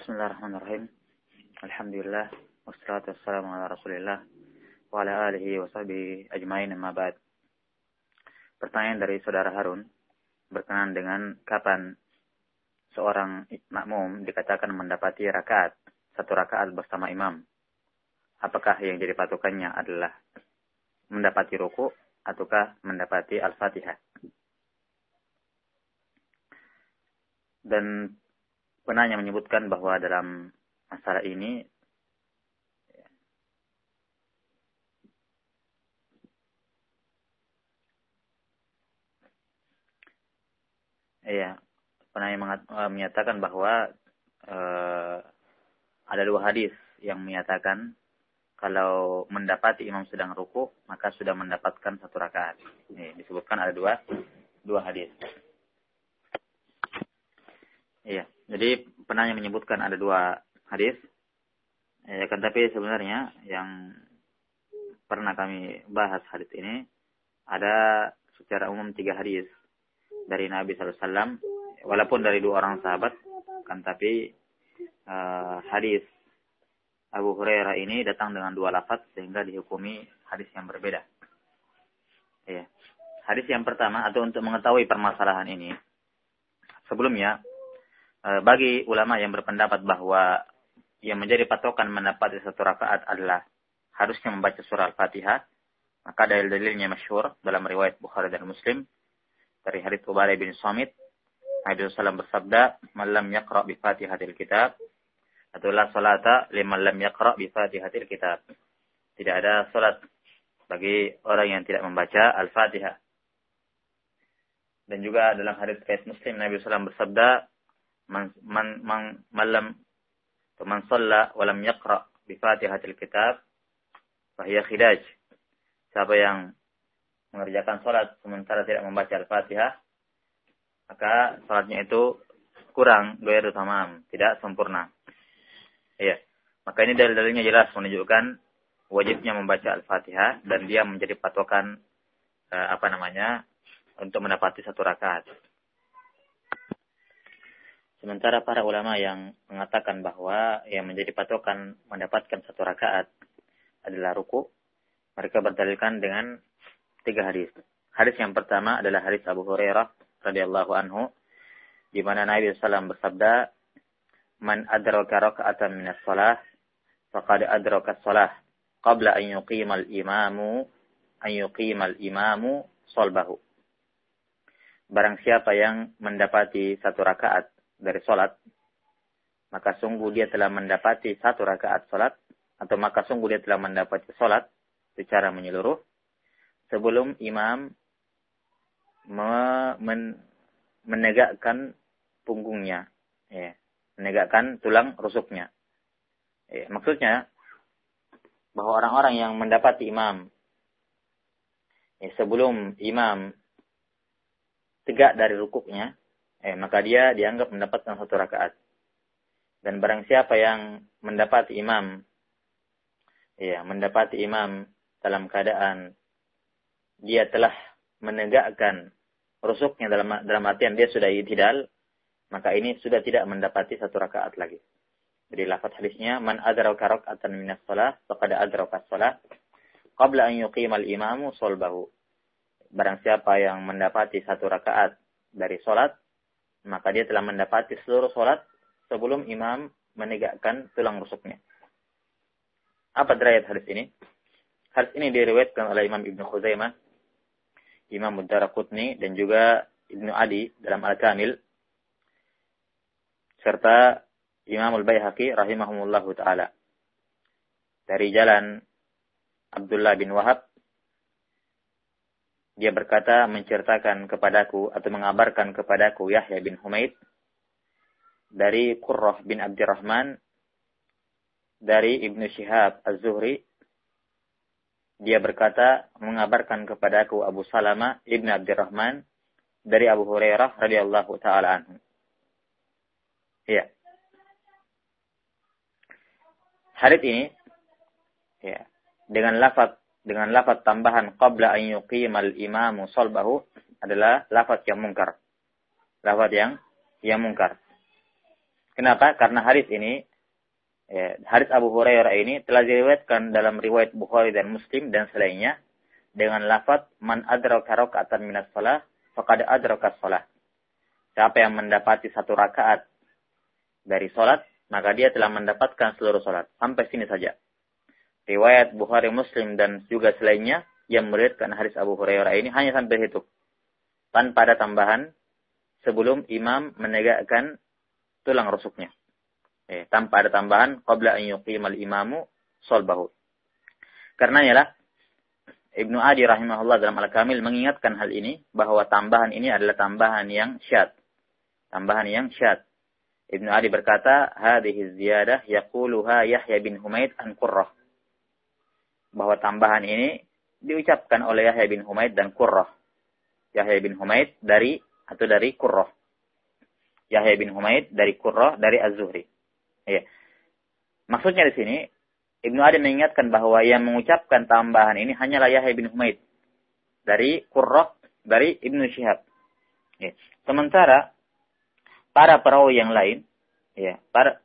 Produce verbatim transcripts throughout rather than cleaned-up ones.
Bismillahirrahmanirrahim. Alhamdulillah wassalatu wassalamu ala Rasulillah wa ala alihi wa sahbihi ajmain, amma ba'd. Pertanyaan dari saudara Harun berkenaan dengan kapan seorang makmum dikatakan mendapati rakaat, satu rakaat bersama imam. Apakah yang jadi patokannya adalah mendapati ruku ataukah mendapati Al-Fatihah? Dan penanya menyebutkan bahwa dalam masalah ini ya, penanya mengat, menyatakan bahwa uh, ada dua hadis yang menyatakan kalau mendapati imam sedang ruku maka sudah mendapatkan satu rakaat. Ini disebutkan ada dua dua hadis. Iya, jadi penanya menyebutkan ada dua hadis. Ya, kan, tapi sebenarnya yang pernah kami bahas hadis ini ada secara umum tiga hadis dari Nabi sallallahu alaihi wasallam, walaupun dari dua orang sahabat, kan tapi uh, hadis Abu Hurairah ini datang dengan dua lafaz sehingga dihukumi hadis yang berbeda. Iya. Hadis yang pertama, atau untuk mengetahui permasalahan ini, sebelumnya bagi ulama yang berpendapat bahwa yang menjadi patokan mendapati satu rakaat adalah harusnya membaca surah Al-Fatihah, maka dalil-dalilnya masyhur dalam riwayat Bukhari dan Muslim dari hadits Ubadah bin Samit. Nabi sallallahu alaihi wasallam bersabda, "Man lam yaqra bi Fatihatil kitab, atau la salata liman lam yaqra bi Fatihatil kitab." Tidak ada salat bagi orang yang tidak membaca Al-Fatihah. Dan juga dalam hadits riwayat Muslim Nabi sallallahu alaihi wasallam bersabda, Man man man malam man shalla wa lam yaqra bi Fatihatil kitab fa hiya khidaj. Siapa yang mengerjakan salat sementara tidak membaca Al-Fatihah, maka salatnya itu kurang, ghairu tamam, tidak sempurna. Iya. Maka ini dalil-dalilnya jelas menunjukkan wajibnya membaca Al-Fatihah dan dia menjadi patokan eh, apa namanya untuk mendapati satu rakaat. Sementara para ulama yang mengatakan bahwa yang menjadi patokan mendapatkan satu rakaat adalah ruku, mereka berdalilkan dengan tiga hadis. Hadis yang pertama adalah hadis Abu Hurairah radhiyallahu anhu, di mana Nabi sallallahu alaihi wasallam bersabda, "Man adraka raka'atan minas shalah, faqad adraka as-shalah qabla an yuqimal imamu an yuqimal imamu shalbahu." Barang siapa yang mendapati satu rakaat dari solat, maka sungguh dia telah mendapati satu rakaat solat, atau maka sungguh dia telah mendapati solat secara menyeluruh sebelum imam me- men- menegakkan punggungnya, ya, menegakkan tulang rusuknya. Ya, maksudnya bahwa orang-orang yang mendapati imam ya, sebelum imam tegak dari rukuknya, Eh, maka dia dianggap mendapatkan satu rakaat. Dan barang siapa yang mendapati imam, ya, mendapati imam dalam keadaan dia telah menegakkan rusuknya dalam dalam artian dia sudah i'tidal, maka ini sudah tidak mendapati satu rakaat lagi. Jadi lafaz hadisnya, "Man adraka rak'atan minas shalah faqad adraka as-shalah qabla an yuqimal imamu shalbahu." Barang siapa yang mendapati satu rakaat dari salat, maka dia telah mendapati seluruh solat sebelum imam menegakkan tulang rusuknya. Apa derajat hadis ini? Hadis ini diriwayatkan oleh Imam Ibnu Khuzaimah, Imam Ad-Darqutni, dan juga Ibnu Adi dalam Al-Kamil, serta Imam Al-Baihaqi rahimahumullahu ta'ala. Dari jalan Abdullah bin Wahab, dia berkata, menceritakan kepadaku atau mengabarkan kepadaku Yahya bin Humaid dari Qurrah bin Abdurrahman dari Ibnu Syihab Az-Zuhri. Dia berkata, mengabarkan kepadaku Abu Salama Ibnu Abdurrahman dari Abu Hurairah radhiyallahu taala anhu. Ya. Hadits ini ya, dengan lafaz dengan lafaz tambahan qabla an yuqimal imamu shalbahu adalah lafaz yang mungkar. Lafaz yang yang mungkar. Kenapa? Karena hadis ini, ya, hadis Abu Hurairah ini telah diriwayatkan dalam riwayat Bukhari dan Muslim dan selainnya dengan lafaz man adraka raka'atan minas shalah faqad adraka shalah. Siapa yang mendapati satu rakaat dari salat, maka dia telah mendapatkan seluruh salat. Sampai sini saja. Riwayat Bukhari, Muslim dan juga selainnya yang meriwayatkan hadis Abu Hurairah ini hanya sampai situ. Tanpa ada tambahan sebelum imam menegakkan tulang rusuknya. Eh, tanpa ada tambahan qabla an yuqimal imamu solbahu. Karenanya lah Ibnu Adi rahimahullah dalam Al-Kamil mengingatkan hal ini bahwa tambahan ini adalah tambahan yang syad. Tambahan yang syad. Ibnu Adi berkata, hadhihi ziyadah yaquluha Yahya bin Humaid an Qurrah. Bahwa tambahan ini diucapkan oleh Yahya bin Humaid dan Qurrah. Yahya bin Humaid dari atau dari Qurrah. Yahya bin Humaid dari Qurrah dari Az-Zuhri. Ya. Maksudnya di sini Ibnu Adi mengingatkan bahwa yang mengucapkan tambahan ini hanyalah Yahya bin Humaid dari Qurrah dari Ibnu Syihab. Ya. Sementara para perawi yang lain, ya, para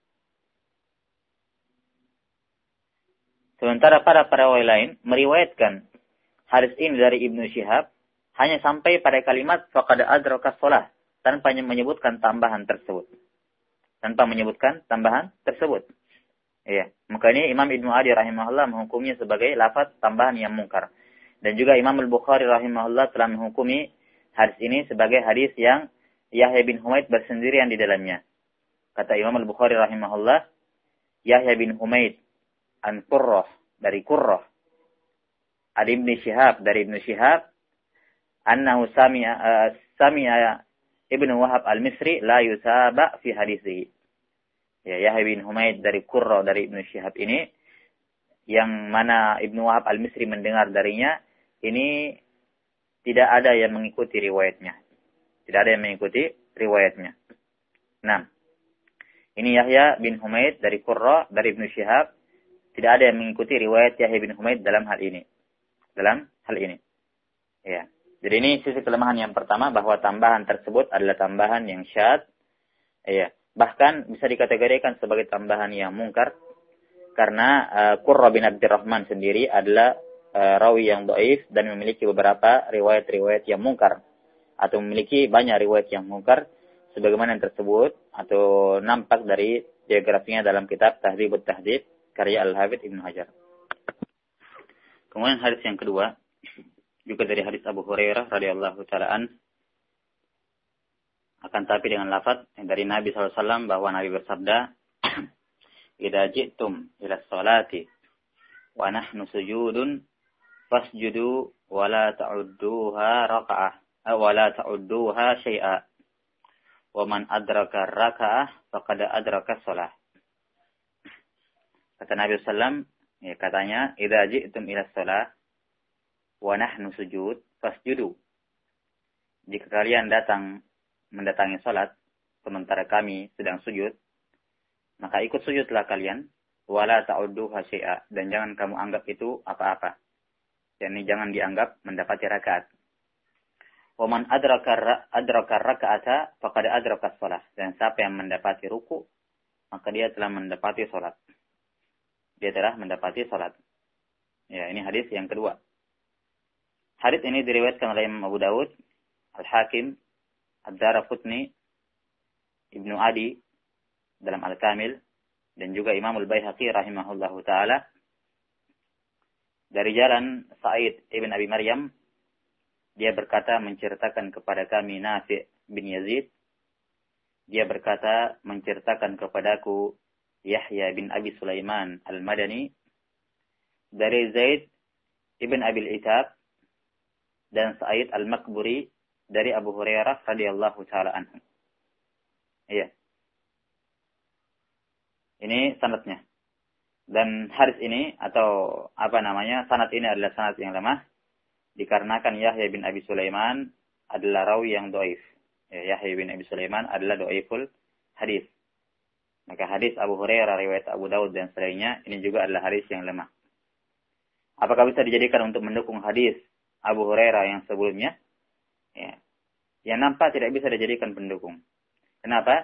sementara para perawi lain meriwayatkan hadis ini dari Ibnu Syihab hanya sampai pada kalimat faqad adraka shalah tanpa menyebutkan tambahan tersebut. Tanpa menyebutkan tambahan tersebut. Iya, maka ini Imam Ibnu Adi rahimahullah menghukumnya sebagai lafaz tambahan yang mungkar. Dan juga Imam Al-Bukhari rahimahullah telah menghukumi hadis ini sebagai hadis yang Yahya bin Humaid bersendirian di dalamnya. Kata Imam Al-Bukhari rahimahullah, Yahya bin Humaid an Qurrah dari Qurrah, ad Ibnu Syihab dari Ibnu Syihab, annahu sami'a uh, sami'a Ibnu Wahab al-Misri la yusaba fi hadisihi. Ya, Yahya bin Humaid dari Qurrah dari Ibnu Syihab ini, yang mana Ibnu Wahab al-Misri mendengar darinya, ini tidak ada yang mengikuti riwayatnya. Tidak ada yang mengikuti riwayatnya. Nah, ini Yahya bin Humaid dari Qurrah dari Ibnu Syihab, tidak ada yang mengikuti riwayat Yahya bin Humaid dalam hal ini. Dalam hal ini. Ya. Jadi ini sisi kelemahan yang pertama, bahwa tambahan tersebut adalah tambahan yang syad. Ya. Bahkan bisa dikategorikan sebagai tambahan yang mungkar. Karena uh, Qurrah bin Abdurrahman sendiri adalah uh, rawi yang dhaif dan memiliki beberapa riwayat-riwayat yang mungkar. Atau memiliki banyak riwayat yang mungkar. Sebagaimana yang tersebut atau nampak dari biografinya dalam kitab Tahdzibut Tahdzib karya Al-Hafidz Ibnu Hajar. Kemudian hadis yang kedua juga dari hadis Abu Hurairah radhiyallahu taala an, akan tapi dengan lafaz dari Nabi sallallahu alaihi wasallam bahwa Nabi bersabda, "Idza ji'tum ila sholati wa nahnu sujudun fasjudu wa la ta'udduha raka'ah wa la ta'udduha syai'a wa man adraka raka'ah faqad adraka shalah." Kata Nabi sallallahu alaihi wasallam, ya, katanya, "Idza ji'tum ila sholat wa nahnu sujud fasjudu." Jika kalian datang mendatangi salat sementara kami sedang sujud, maka ikut sujudlah kalian, wala ta'udduha syai'a, dan jangan kamu anggap itu apa-apa. Yani jangan dianggap mendapati rakaat. Wa man adraka adraka raka'ata faqad adraka shalah, dan siapa yang mendapati ruku, maka dia telah mendapati salat. Dia telah mendapati salat. Ya, ini hadis yang kedua. Hadis ini diriwayatkan oleh Imam Abu Dawud, Al-Hakim, Ad-Daraqutni, Ibnu Adi dalam Al-Kamil, dan juga Imam Al-Baihaqi rahimahullahu taala dari jalan Sa'id ibn Abi Maryam. Dia berkata menceritakan kepada kami Nafi' bin Yazid. Dia berkata menceritakan kepadaku Yahya bin Abi Sulaiman Al-Madani dari Zaid ibn Abil Itab dan Sa'id Al-Makburi dari Abu Hurairah radhiyallahu taala anhu. Iya. Ini sanadnya. Dan hadis ini atau apa namanya? Sanad ini adalah sanad yang lemah dikarenakan Yahya bin Abi Sulaiman adalah rawi yang dhaif. Ya, Yahya bin Abi Sulaiman adalah dhaiful hadis. Maka hadis Abu Hurairah riwayat Abu Dawud dan selainnya ini juga adalah hadis yang lemah. Apakah bisa dijadikan untuk mendukung hadis Abu Hurairah yang sebelumnya? Ya. Yang nampak tidak bisa dijadikan pendukung. Kenapa?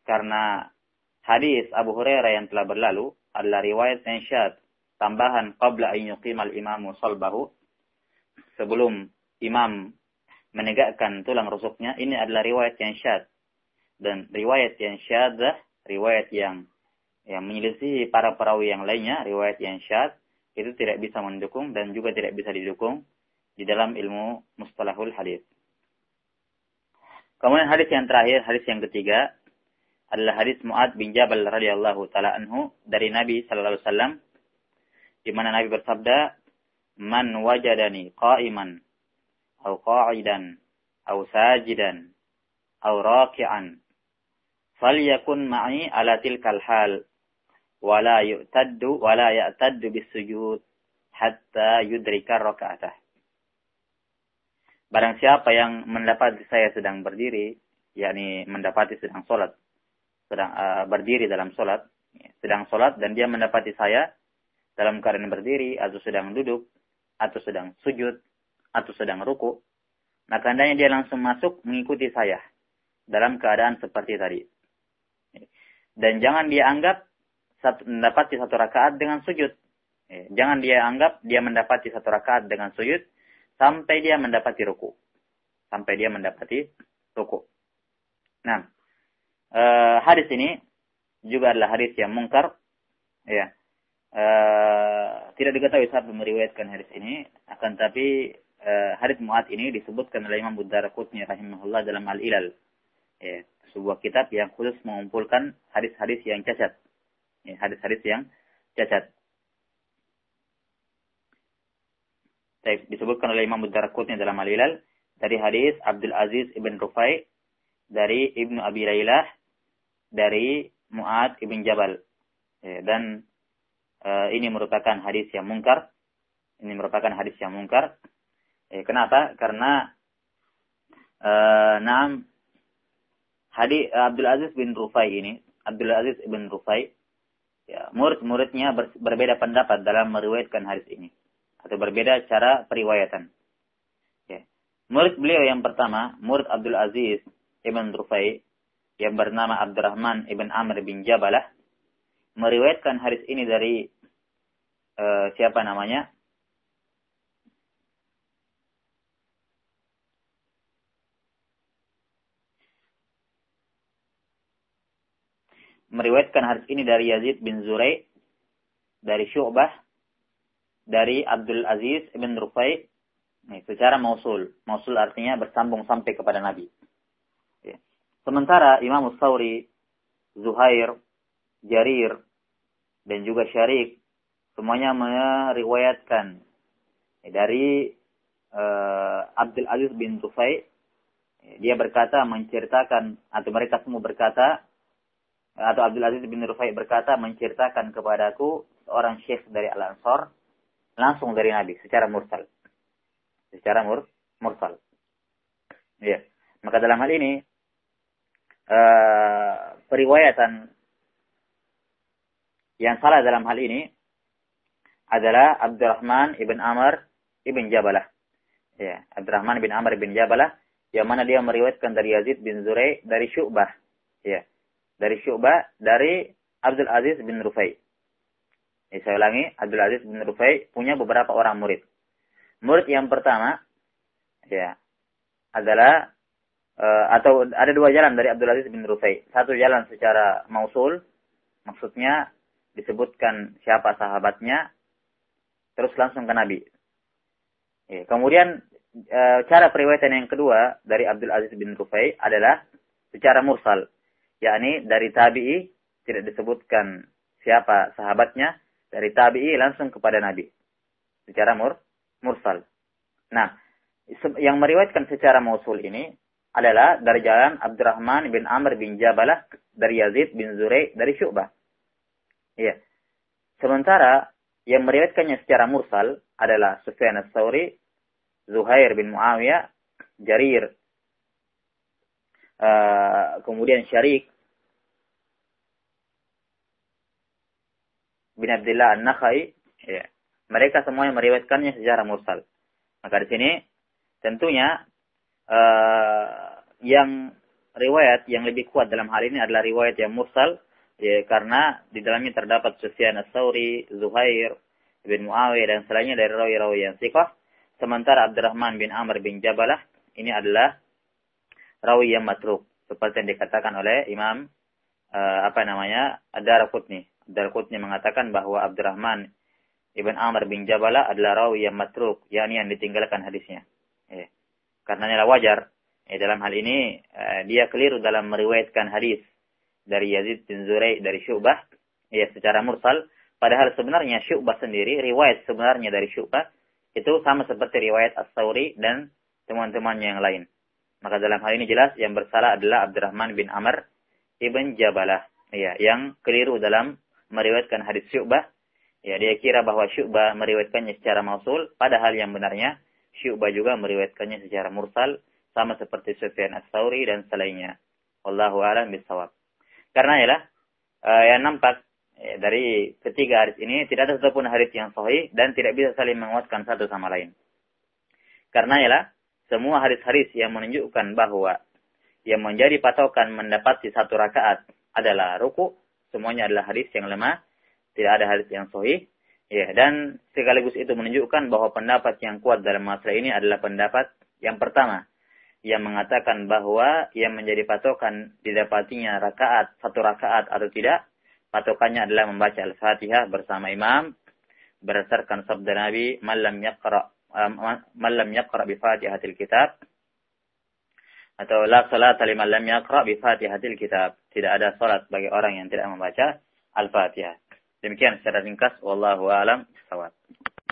Karena hadis Abu Hurairah yang telah berlalu adalah riwayat insyad, tambahan qabla an yuqimal imamu salbahu, sebelum imam menegakkan tulang rusuknya. Ini adalah riwayat yang syad. Dan riwayat yang syadzah, riwayat yang yang menyelisihi para perawi yang lainnya, riwayat yang syad, itu tidak bisa mendukung dan juga tidak bisa didukung di dalam ilmu mustalahul hadis. Kemudian hadis yang terakhir, hadis yang ketiga adalah hadis Mu'ad bin Jabal radhiyallahu taala anhu dari Nabi sallallahu alaihi wasallam, di mana Nabi bersabda, "Man wajadani qa'iman aw qa'idan aw sajidan aw raki'an falyakun ma'i ala tilkal hal wa la yu'taddu wa la ya'taddu bis-sujud hatta yudrika raka'atah." Barang siapa yang mendapati saya sedang berdiri, yakni mendapati sedang salat, sedang uh, berdiri dalam salat, sedang salat dan dia mendapati saya dalam keadaan berdiri atau sedang duduk atau sedang sujud atau sedang ruku, maka hendaknya dia langsung masuk mengikuti saya dalam keadaan seperti tadi. Dan jangan dia anggap satu, mendapati satu rakaat dengan sujud. Jangan dia anggap dia mendapati satu rakaat dengan sujud sampai dia mendapati ruku. Sampai dia mendapati ruku. Nah, eh, hadis ini juga adalah hadis yang mungkar. Ya. Eh, tidak diketahui siapa meriwayatkan hadis ini, akan tapi eh, hadis Mu'ad ini disebutkan oleh Imam Ad-Darqutni rahimahullah dalam Al-Ilal. Ya, sebuah kitab yang khusus mengumpulkan hadis-hadis yang cacat. Ya, hadis-hadis yang cacat. Disebutkan oleh Imam Ad-Darqutni dalam Al-Ilal dari hadis Abdul Aziz ibn Rufai, dari Ibnu Abi Lailah, dari Mu'ad ibn Jabal. Ya, dan uh, ini merupakan hadis yang mungkar. Ini merupakan hadis yang mungkar. Ya, kenapa? Karena uh, Naam hadis Abdul Aziz bin Rufai ini, Abdul Aziz ibn Rufai, ya, murid-muridnya ber, berbeda pendapat dalam meriwayatkan hadis ini, atau berbeda cara periwayatan. Ya. Murid beliau yang pertama, murid Abdul Aziz ibn Rufai, yang bernama Abdurrahman ibn Amr bin Jabalah, meriwayatkan hadis ini dari uh, siapa namanya? Meriwayatkan hadis ini dari Yazid bin Zurai, dari Syu'bah, dari Abdul Aziz ibn Rufai, nih, secara mausul. Mausul artinya bersambung sampai kepada Nabi. Ya. Sementara Imam Ats-Tsauri, Zuhair, Jarir, dan juga Syarik, semuanya meriwayatkan dari uh, Abdul Aziz bin Rufai. Dia berkata, menceritakan, atau mereka semua berkata, atau Abdul Aziz bin Rufai berkata, menceritakan kepadaku seorang syekh dari Al-Ansar, langsung dari Nabi, secara mursal. Secara mur, mursal. Ya. Maka dalam hal ini, uh, periwayatan yang salah dalam hal ini adalah Abdurrahman ibn Amr ibn Jabalah. Ya, Abdurrahman ibn Amr ibn Jabalah, yang mana dia meriwayatkan dari Yazid bin Zurai, dari Syu'bah. Ya. Dari Syu'bah, dari Abdul Aziz bin Rufai. Ya, saya ulangi, Abdul Aziz bin Rufai punya beberapa orang murid. Murid yang pertama, ya, adalah, uh, atau ada dua jalan dari Abdul Aziz bin Rufai. Satu jalan secara mausul, maksudnya disebutkan siapa sahabatnya, terus langsung ke Nabi. Ya, kemudian, uh, cara periwayatan yang kedua dari Abdul Aziz bin Rufai adalah secara mursal. Yakni dari tabi'i, tidak disebutkan siapa sahabatnya, dari tabi'i langsung kepada Nabi. Secara mur, mursal. Nah, yang meriwayatkan secara mausul ini adalah dari jalan Abdurrahman bin Amr bin Jabalah, dari Yazid bin Zurai, dari Syu'bah. Iya. Sementara yang meriwayatkannya secara mursal adalah Sufyan Ats-Tsauri, Zuhair bin Muawiyah, Jarir, uh, kemudian Syarik bin Abdullah An-Nakhai, ya. Mereka semuanya meriwayatkannya secara mursal. Maka di sini tentunya uh, yang riwayat yang lebih kuat dalam hal ini adalah riwayat yang mursal, ya, karena di dalamnya terdapat Sufyan Ats-Tsauri, Zuhair bin Muawiyah dan selainnya dari rawi-rawi yang thiqah. Sementara Abdurrahman bin Amr bin Jabalah ini adalah rawi yang matruk, seperti yang dikatakan oleh Imam uh, apa namanya Ad-Darqutni. Ad-Darqutni mengatakan bahwa Abdurrahman ibn Amr bin Jabalah adalah rawi yang matruk, yakni yang ditinggalkan hadisnya. Eh, karenanya wajar. Eh, dalam hal ini uh, dia keliru dalam meriwayatkan hadis dari Yazid bin Zurai dari Syu'bah, ya, secara mursal. Padahal sebenarnya Syu'bah sendiri, riwayat sebenarnya dari Syu'bah itu sama seperti riwayat Ats-Tsauri dan teman-temannya yang lain. Maka dalam hal ini jelas yang bersalah adalah Abdurrahman bin Amr ibn Jabalah, ya, yang keliru dalam meriwayatkan hadis Syu'bah. Ya, dia kira bahwa Syu'bah meriwayatkannya secara mausul, padahal yang benarnya Syu'bah juga meriwayatkannya secara mursal, sama seperti Sufyan Ats-Tsauri dan selainnya. Wallahu a'lam bishawab. Karena ialah uh, yang nampak eh, dari ketiga hadis ini tidak ada satupun hadis yang sahih dan tidak bisa saling menguatkan satu sama lain. Karena ialah semua hadis-hadis yang menunjukkan bahwa yang menjadi patokan mendapati satu rakaat adalah ruku, semuanya adalah hadis yang lemah, tidak ada hadis yang sahih. Ya, dan sekaligus itu menunjukkan bahwa pendapat yang kuat dalam masalah ini adalah pendapat yang pertama, yang mengatakan bahwa yang menjadi patokan didapatinya rakaat, satu rakaat atau tidak, patokannya adalah membaca Al-Fatihah bersama imam, berdasarkan sabda Nabi, "Man lam yaqra man lam yaqra bi Fatihatil Kitab," atau "La salata liman lam yaqra bi Fatihatil Kitab." Tidak ada salat bagi orang yang tidak membaca Al-Fatihah. Demikian secara ringkas, wallahu a'lam bishawab.